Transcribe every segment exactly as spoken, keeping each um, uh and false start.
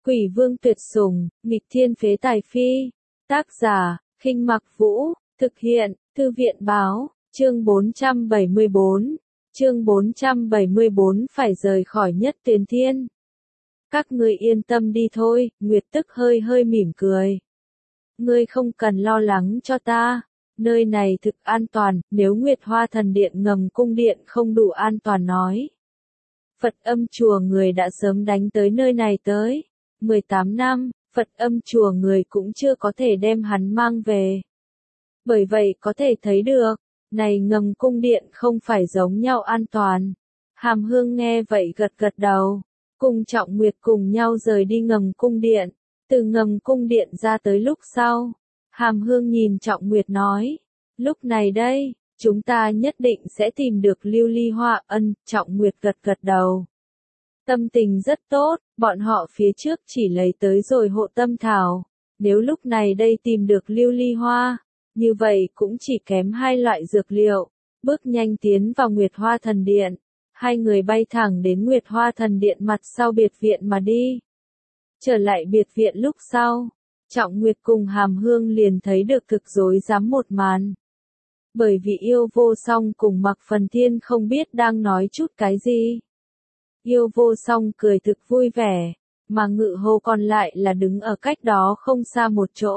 Quỷ vương tuyệt sủng, nghịch thiên phế tài phi. Tác giả, Khinh Mặc Vũ, thực hiện, Thư viện báo, chương bốn trăm bảy mươi bốn. Chương bốn trăm bảy mươi bốn phải rời khỏi Nhất Tuyền Thiên. Các ngươi yên tâm đi thôi, Nguyệt Tức hơi hơi mỉm cười. Ngươi không cần lo lắng cho ta, nơi này thực an toàn, nếu Nguyệt Hoa Thần Điện ngầm cung điện không đủ an toàn nói. Phật Âm chùa người đã sớm đánh tới nơi này tới. mười tám năm, Phật Âm chùa người cũng chưa có thể đem hắn mang về. Bởi vậy có thể thấy được, này ngầm cung điện không phải giống nhau an toàn. Hàm Hương nghe vậy gật gật đầu, cùng Trọng Nguyệt cùng nhau rời đi ngầm cung điện. Từ ngầm cung điện ra tới lúc sau, Hàm Hương nhìn Trọng Nguyệt nói, lúc này đây, chúng ta nhất định sẽ tìm được Lưu Ly Hoa. Ân, Trọng Nguyệt gật gật đầu. Tâm tình rất tốt, bọn họ phía trước chỉ lấy tới rồi hộ tâm thảo. Nếu lúc này đây tìm được Lưu Ly Hoa, như vậy cũng chỉ kém hai loại dược liệu. Bước nhanh tiến vào Nguyệt Hoa Thần Điện. Hai người bay thẳng đến Nguyệt Hoa Thần Điện mặt sau biệt viện mà đi. Trở lại biệt viện lúc sau, Trọng Nguyệt cùng Hàm Hương liền thấy được thực dối dám một màn. Bởi vì Yêu Vô Song cùng Mạc Phần Thiên không biết đang nói chút cái gì. Yêu Vô Song cười thực vui vẻ, mà Ngự Hồ còn lại là đứng ở cách đó không xa một chỗ.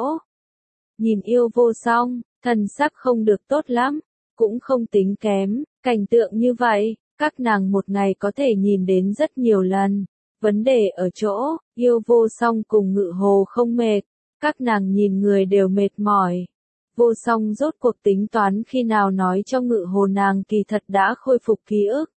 Nhìn Yêu Vô Song, thần sắc không được tốt lắm, cũng không tính kém, cảnh tượng như vậy, các nàng một ngày có thể nhìn đến rất nhiều lần. Vấn đề ở chỗ, Yêu Vô Song cùng Ngự Hồ không mệt, các nàng nhìn người đều mệt mỏi. Vô Song rốt cuộc tính toán khi nào nói cho Ngự Hồ nàng kỳ thật đã khôi phục ký ức.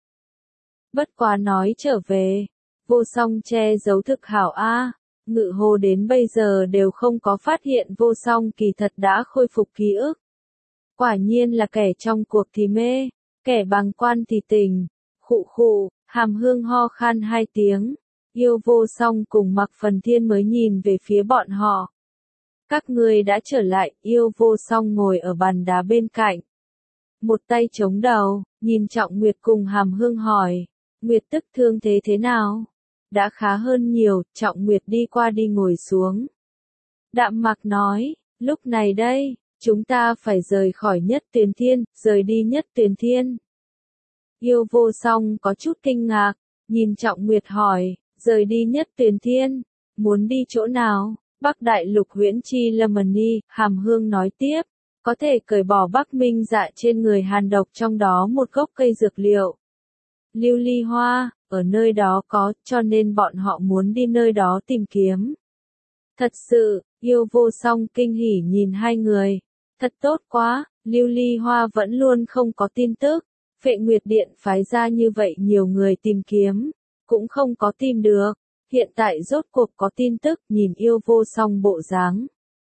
Bất quá nói trở về, Vô Song che giấu thực hảo a, Ngự Hồ đến bây giờ đều không có phát hiện Vô Song kỳ thật đã khôi phục ký ức. Quả nhiên là kẻ trong cuộc thì mê, kẻ bàng quan thì tình. Khụ khụ, Hàm Hương ho khan hai tiếng. Yêu Vô Song cùng Mạc Phần Thiên mới nhìn về phía bọn họ. Các ngươi đã trở lại. Yêu Vô Song ngồi ở bàn đá bên cạnh, một tay chống đầu, nhìn Trọng Nguyệt cùng Hàm Hương hỏi, Nguyệt Tức thương thế thế nào? Đã khá hơn nhiều. Trọng Nguyệt đi qua đi ngồi xuống. Đạm Mạc nói, lúc này đây, chúng ta phải rời khỏi Nhất Tuyền Thiên, rời đi Nhất Tuyền Thiên. Yêu Vô Song có chút kinh ngạc, nhìn Trọng Nguyệt hỏi, rời đi Nhất Tuyền Thiên, muốn đi chỗ nào? Bắc Đại Lục Huyễn Chi Lâm Ni. Hàm Hương nói tiếp, có thể cởi bỏ Bắc Minh Dạ trên người hàn độc trong đó một gốc cây dược liệu. Lưu Ly Hoa, ở nơi đó có, cho nên bọn họ muốn đi nơi đó tìm kiếm. Thật sự, Yêu Vô Song kinh hỉ nhìn hai người. Thật tốt quá, Lưu Ly Hoa vẫn luôn không có tin tức. Phệ Nguyệt Điện phái ra như vậy nhiều người tìm kiếm, cũng không có tìm được. Hiện tại rốt cuộc có tin tức. Nhìn Yêu Vô Song bộ dáng,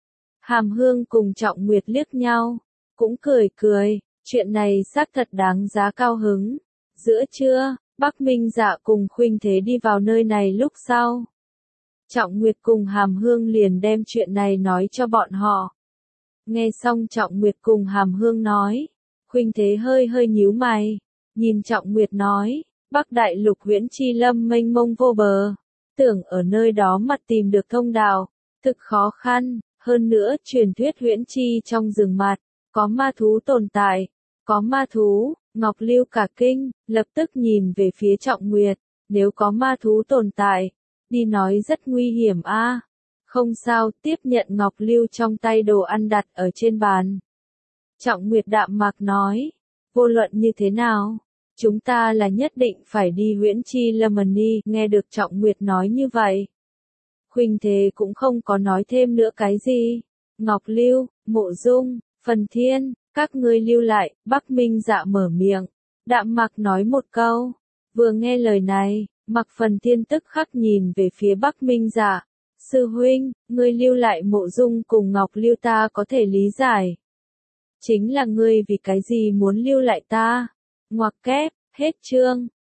Hàm Hương cùng Trọng Nguyệt liếc nhau, cũng cười cười, chuyện này xác thật đáng giá cao hứng. Giữa trưa, Bắc Minh Dạ cùng Khuynh Thế đi vào nơi này lúc sau. Trọng Nguyệt cùng Hàm Hương liền đem chuyện này nói cho bọn họ. Nghe xong Trọng Nguyệt cùng Hàm Hương nói, Khuynh Thế hơi hơi nhíu mày, nhìn Trọng Nguyệt nói, Bắc Đại Lục Huyễn Chi Lâm mênh mông vô bờ, tưởng ở nơi đó mà tìm được thông đạo, thực khó khăn, hơn nữa truyền thuyết Huyễn Chi trong rừng mặt, có ma thú tồn tại, có ma thú. Ngọc Lưu cả kinh, lập tức nhìn về phía Trọng Nguyệt, nếu có ma thú tồn tại, đi nói rất nguy hiểm a. Không sao, tiếp nhận Ngọc Lưu trong tay đồ ăn đặt ở trên bàn. Trọng Nguyệt đạm mạc nói, vô luận như thế nào, chúng ta là nhất định phải đi Huyễn Chi Lâm Ni. Nghe được Trọng Nguyệt nói như vậy, Khuynh Thế cũng không có nói thêm nữa cái gì. Ngọc Lưu, Mộ Dung, Phần Thiên, các ngươi lưu lại. Bắc Minh Dạ mở miệng, đạm mạc nói một câu. Vừa nghe lời này, Mạc Phần Thiên tức khắc nhìn về phía Bắc Minh Dạ. Sư huynh, ngươi lưu lại Mộ Dung cùng Ngọc Lưu ta có thể lý giải. Chính là ngươi vì cái gì muốn lưu lại ta? Ngoặc kép, hết chương.